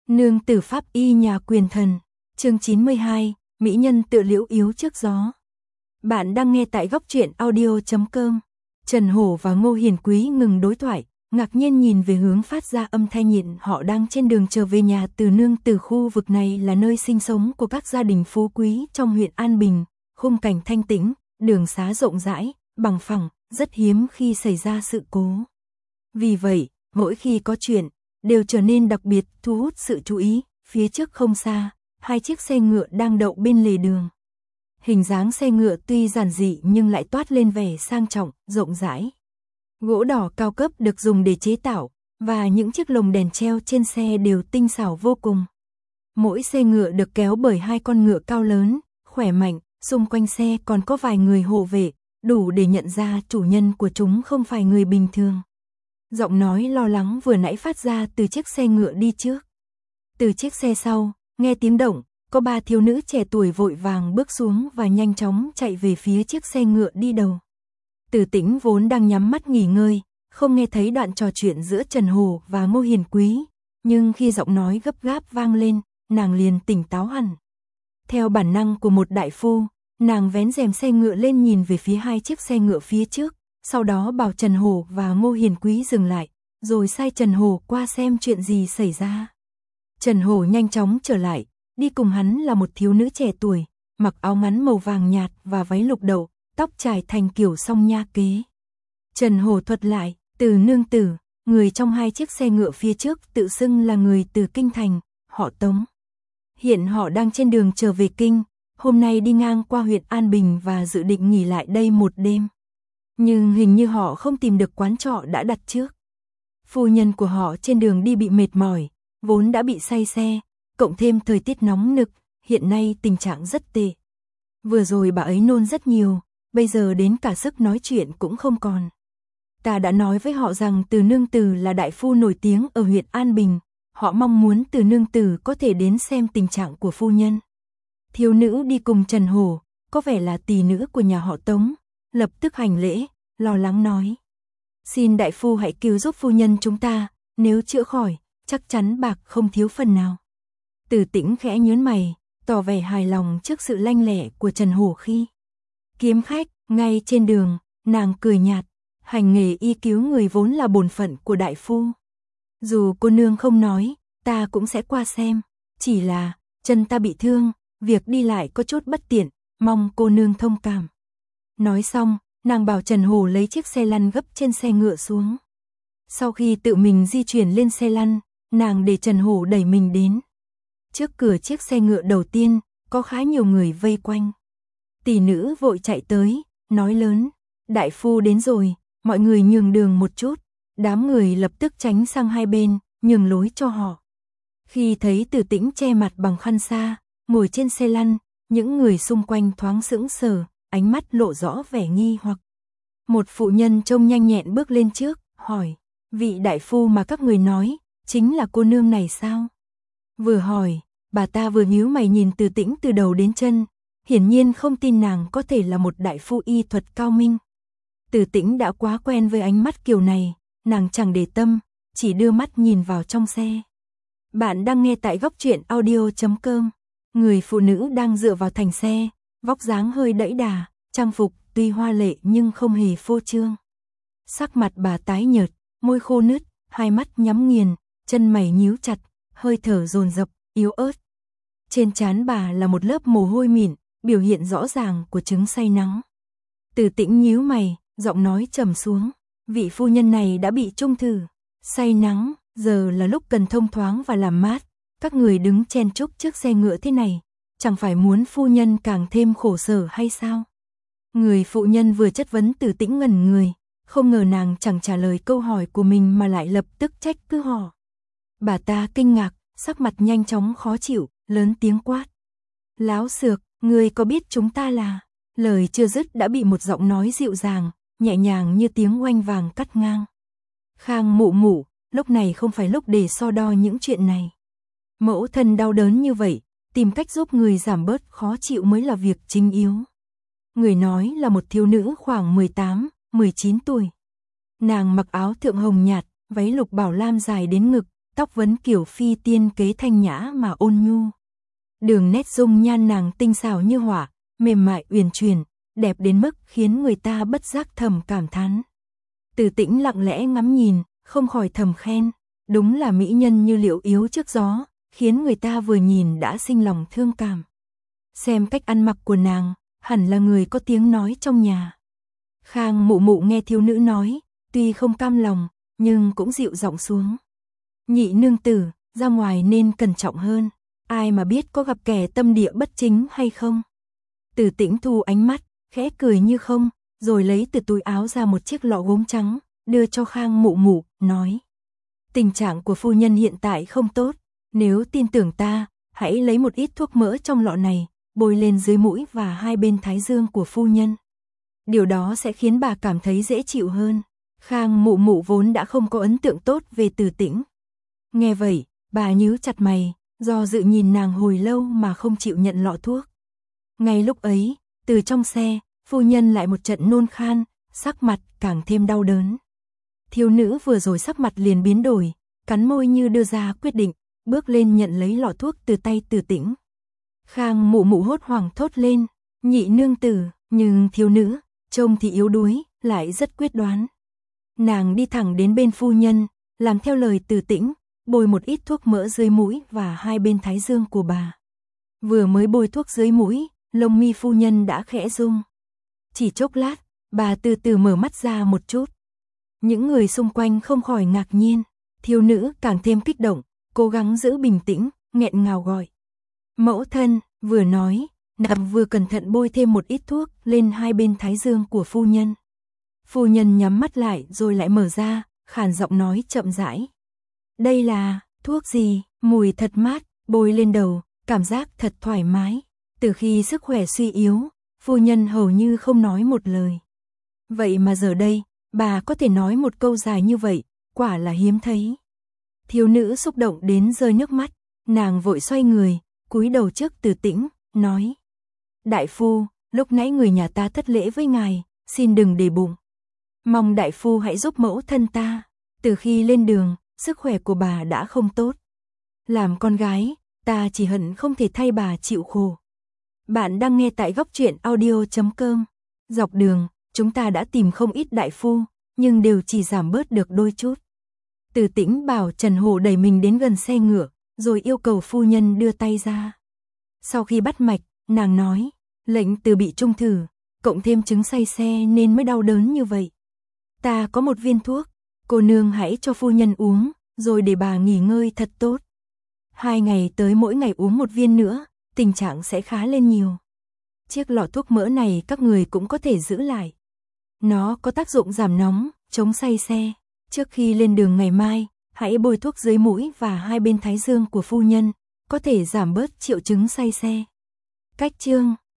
Nương tử pháp y nhà quyền thần, chương 92, mỹ nhân tựa liễu yếu trước gió. Bạn đang nghe tại góc truyện audio.com. Trần Hổ và Ngô Hiền Quý ngừng đối thoại, ngạc nhiên nhìn về hướng phát ra âm thanh nhịn. Họ đang trên đường trở về nhà từ nương tử. Khu vực này là nơi sinh sống của các gia đình phú quý trong huyện An Bình, khung cảnh thanh tĩnh, đường xá rộng rãi, bằng phẳng, rất hiếm khi xảy ra sự cố. Vì vậy, mỗi khi có chuyện, đều trở nên đặc biệt, thu hút sự chú ý. Phía trước không xa, hai chiếc xe ngựa đang đậu bên lề đường. Hình dáng xe ngựa tuy giản dị nhưng lại toát lên vẻ sang trọng, rộng rãi. Gỗ đỏ cao cấp được dùng để chế tạo, và những chiếc lồng đèn treo trên xe đều tinh xảo vô cùng. Mỗi xe ngựa được kéo bởi hai con ngựa cao lớn, khỏe mạnh, xung quanh xe còn có vài người hộ vệ, đủ để nhận ra chủ nhân của chúng không phải người bình thường. Giọng nói lo lắng vừa nãy phát ra từ chiếc xe ngựa đi trước. Từ chiếc xe sau, nghe tiếng động, có ba thiếu nữ trẻ tuổi vội vàng bước xuống và nhanh chóng chạy về phía chiếc xe ngựa đi đầu. Từ Tĩnh vốn đang nhắm mắt nghỉ ngơi, không nghe thấy đoạn trò chuyện giữa Trần Hổ và Ngô Hiền Quý, nhưng khi giọng nói gấp gáp vang lên, nàng liền tỉnh táo hẳn. Theo bản năng của một đại phu, nàng vén rèm xe ngựa lên nhìn về phía hai chiếc xe ngựa phía trước, sau đó bảo Trần Hổ và Ngô Hiền Quý dừng lại, rồi sai Trần Hổ qua xem chuyện gì xảy ra. Trần Hổ nhanh chóng trở lại, đi cùng hắn là một thiếu nữ trẻ tuổi, mặc áo ngắn màu vàng nhạt và váy lục đậu, tóc trải thành kiểu song nha kế. Trần Hổ thuật lại, từ nương tử, người trong hai chiếc xe ngựa phía trước tự xưng là người từ Kinh Thành, họ Tống. Hiện họ đang trên đường trở về Kinh, hôm nay đi ngang qua huyện An Bình và dự định nghỉ lại đây một đêm. Nhưng hình như họ không tìm được quán trọ đã đặt trước. Phu nhân của họ trên đường đi bị mệt mỏi, vốn đã bị say xe, cộng thêm thời tiết nóng nực, hiện nay tình trạng rất tệ. Vừa rồi bà ấy nôn rất nhiều, bây giờ đến cả sức nói chuyện cũng không còn. Ta đã nói với họ rằng Từ nương tử là đại phu nổi tiếng ở huyện An Bình, họ mong muốn Từ nương tử có thể đến xem tình trạng của phu nhân. Thiếu nữ đi cùng Trần Hổ, có vẻ là tỳ nữ của nhà họ Tống, lập tức hành lễ, lo lắng nói: "Xin đại phu hãy cứu giúp phu nhân chúng ta, nếu chữa khỏi, chắc chắn bạc không thiếu phần nào." Từ Tĩnh khẽ nhướng mày, tỏ vẻ hài lòng trước sự lanh lẹ của Trần Hổ khi kiếm khách. Ngay trên đường, nàng cười nhạt, hành nghề y cứu người vốn là bổn phận của đại phu. Dù cô nương không nói, ta cũng sẽ qua xem, chỉ là chân ta bị thương, việc đi lại có chút bất tiện, mong cô nương thông cảm. Nói xong, nàng bảo Trần Hổ lấy chiếc xe lăn gấp trên xe ngựa xuống. Sau khi tự mình di chuyển lên xe lăn, nàng để Trần Hổ đẩy mình đến. Trước cửa chiếc xe ngựa đầu tiên, có khá nhiều người vây quanh. Tỷ nữ vội chạy tới, nói lớn: "Đại phu đến rồi, mọi người nhường đường một chút." Đám người lập tức tránh sang hai bên, nhường lối cho họ. Khi thấy Từ Tĩnh che mặt bằng khăn sa, ngồi trên xe lăn, những người xung quanh thoáng sững sờ, ánh mắt lộ rõ vẻ nghi hoặc. Một phụ nhân trông nhanh nhẹn bước lên trước, hỏi: "Vị đại phu mà các người nói, chính là cô nương này sao?" Vừa hỏi, bà ta vừa nhíu mày nhìn Từ Tĩnh từ đầu đến chân, hiển nhiên không tin nàng có thể là một đại phu y thuật cao minh. Từ Tĩnh đã quá quen với ánh mắt kiểu này, nàng chẳng để tâm, chỉ đưa mắt nhìn vào trong xe. Bạn đang nghe tại góc truyện audio.com. Người phụ nữ đang dựa vào thành xe, vóc dáng hơi đẫy đà, trang phục tuy hoa lệ nhưng không hề phô trương. Sắc mặt bà tái nhợt, môi khô nứt, hai mắt nhắm nghiền, chân mày nhíu chặt, hơi thở dồn dập, yếu ớt. Trên trán bà là một lớp mồ hôi mịn, biểu hiện rõ ràng của chứng say nắng. Từ Tĩnh nhíu mày, giọng nói trầm xuống: "Vị phu nhân này đã bị trung thử, say nắng, giờ là lúc cần thông thoáng và làm mát. Các người đứng chen chúc trước xe ngựa thế này, chẳng phải muốn phu nhân càng thêm khổ sở hay sao?" Người phụ nhân vừa chất vấn Từ Tĩnh ngẩn người, không ngờ nàng chẳng trả lời câu hỏi của mình mà lại lập tức trách cứ họ. Bà ta kinh ngạc, sắc mặt nhanh chóng khó chịu, lớn tiếng quát: "Láo xược, ngươi có biết chúng ta là..." Lời chưa dứt đã bị một giọng nói dịu dàng, nhẹ nhàng như tiếng oanh vàng cắt ngang. "Khang mụ mụ, lúc này không phải lúc để so đo những chuyện này. Mẫu thân đau đớn như vậy, tìm cách giúp người giảm bớt khó chịu mới là việc chính yếu." Người nói là một thiếu nữ khoảng 18, 19 tuổi. Nàng mặc áo thượng hồng nhạt, váy lục bảo lam dài đến ngực, tóc vấn kiểu phi tiên kế thanh nhã mà ôn nhu. Đường nét dung nhan nàng tinh xảo như họa, mềm mại uyển chuyển, đẹp đến mức khiến người ta bất giác thầm cảm thán. Từ Tĩnh lặng lẽ ngắm nhìn, không khỏi thầm khen, đúng là mỹ nhân như liễu yếu trước gió, khiến người ta vừa nhìn đã sinh lòng thương cảm. Xem cách ăn mặc của nàng, hẳn là người có tiếng nói trong nhà. Khang Mụ Mụ nghe thiếu nữ nói, tuy không cam lòng, nhưng cũng dịu giọng xuống. Nhị nương tử, ra ngoài nên cẩn trọng hơn, ai mà biết có gặp kẻ tâm địa bất chính hay không. Từ Tĩnh thu ánh mắt, khẽ cười như không, rồi lấy từ túi áo ra một chiếc lọ gốm trắng, đưa cho Khang Mụ Mụ, nói. Tình trạng của phu nhân hiện tại không tốt, nếu tin tưởng ta, hãy lấy một ít thuốc mỡ trong lọ này, bôi lên dưới mũi và hai bên thái dương của phu nhân. Điều đó sẽ khiến bà cảm thấy dễ chịu hơn. Khang Mụ Mụ vốn đã không có ấn tượng tốt về Từ Tĩnh. Nghe vậy, bà nhíu chặt mày, do dự nhìn nàng hồi lâu mà không chịu nhận lọ thuốc. Ngay lúc ấy, từ trong xe, phu nhân lại một trận nôn khan, sắc mặt càng thêm đau đớn. Thiếu nữ vừa rồi sắc mặt liền biến đổi, cắn môi như đưa ra quyết định, bước lên nhận lấy lọ thuốc từ tay Từ Tĩnh. Khang Mụ Mụ hốt hoảng thốt lên, nhị nương tử, nhưng thiếu nữ, trông thì yếu đuối, lại rất quyết đoán. Nàng đi thẳng đến bên phu nhân, làm theo lời Từ Tĩnh, bôi một ít thuốc mỡ dưới mũi và hai bên thái dương của bà. Vừa mới bôi thuốc dưới mũi, lông mi phu nhân đã khẽ rung. Chỉ chốc lát, bà từ từ mở mắt ra một chút. Những người xung quanh không khỏi ngạc nhiên, thiếu nữ càng thêm kích động, cố gắng giữ bình tĩnh, nghẹn ngào gọi. Mẫu thân, vừa nói, nàng vừa cẩn thận bôi thêm một ít thuốc lên hai bên thái dương của phu nhân. Phu nhân nhắm mắt lại rồi lại mở ra, khàn giọng nói chậm rãi. Đây là thuốc gì, mùi thật mát, bôi lên đầu, cảm giác thật thoải mái. Từ khi sức khỏe suy yếu, phu nhân hầu như không nói một lời. Vậy mà giờ đây, bà có thể nói một câu dài như vậy, quả là hiếm thấy. Thiếu nữ xúc động đến rơi nước mắt, nàng vội xoay người, cúi đầu trước Từ Tĩnh, nói. Đại phu, lúc nãy người nhà ta thất lễ với ngài, xin đừng để bụng. Mong đại phu hãy giúp mẫu thân ta. Từ khi lên đường, sức khỏe của bà đã không tốt. Làm con gái, ta chỉ hận không thể thay bà chịu khổ. Bạn đang nghe tại Góc Truyện Audio.com. Dọc đường, chúng ta đã tìm không ít đại phu, nhưng đều chỉ giảm bớt được đôi chút. Từ Tĩnh bảo Trần Hổ đẩy mình đến gần xe ngựa, rồi yêu cầu phu nhân đưa tay ra. Sau khi bắt mạch, nàng nói, lệnh từ bị trung thử, cộng thêm chứng say xe nên mới đau đớn như vậy. Ta có một viên thuốc, cô nương hãy cho phu nhân uống, rồi để bà nghỉ ngơi thật tốt. 2 ngày tới mỗi ngày uống một viên nữa, tình trạng sẽ khá lên nhiều. Chiếc lọ thuốc mỡ này các người cũng có thể giữ lại. Nó có tác dụng giảm nóng, chống say xe. Trước khi lên đường ngày mai, hãy bôi thuốc dưới mũi và hai bên thái dương của phu nhân, có thể giảm bớt triệu chứng say xe. Cách chương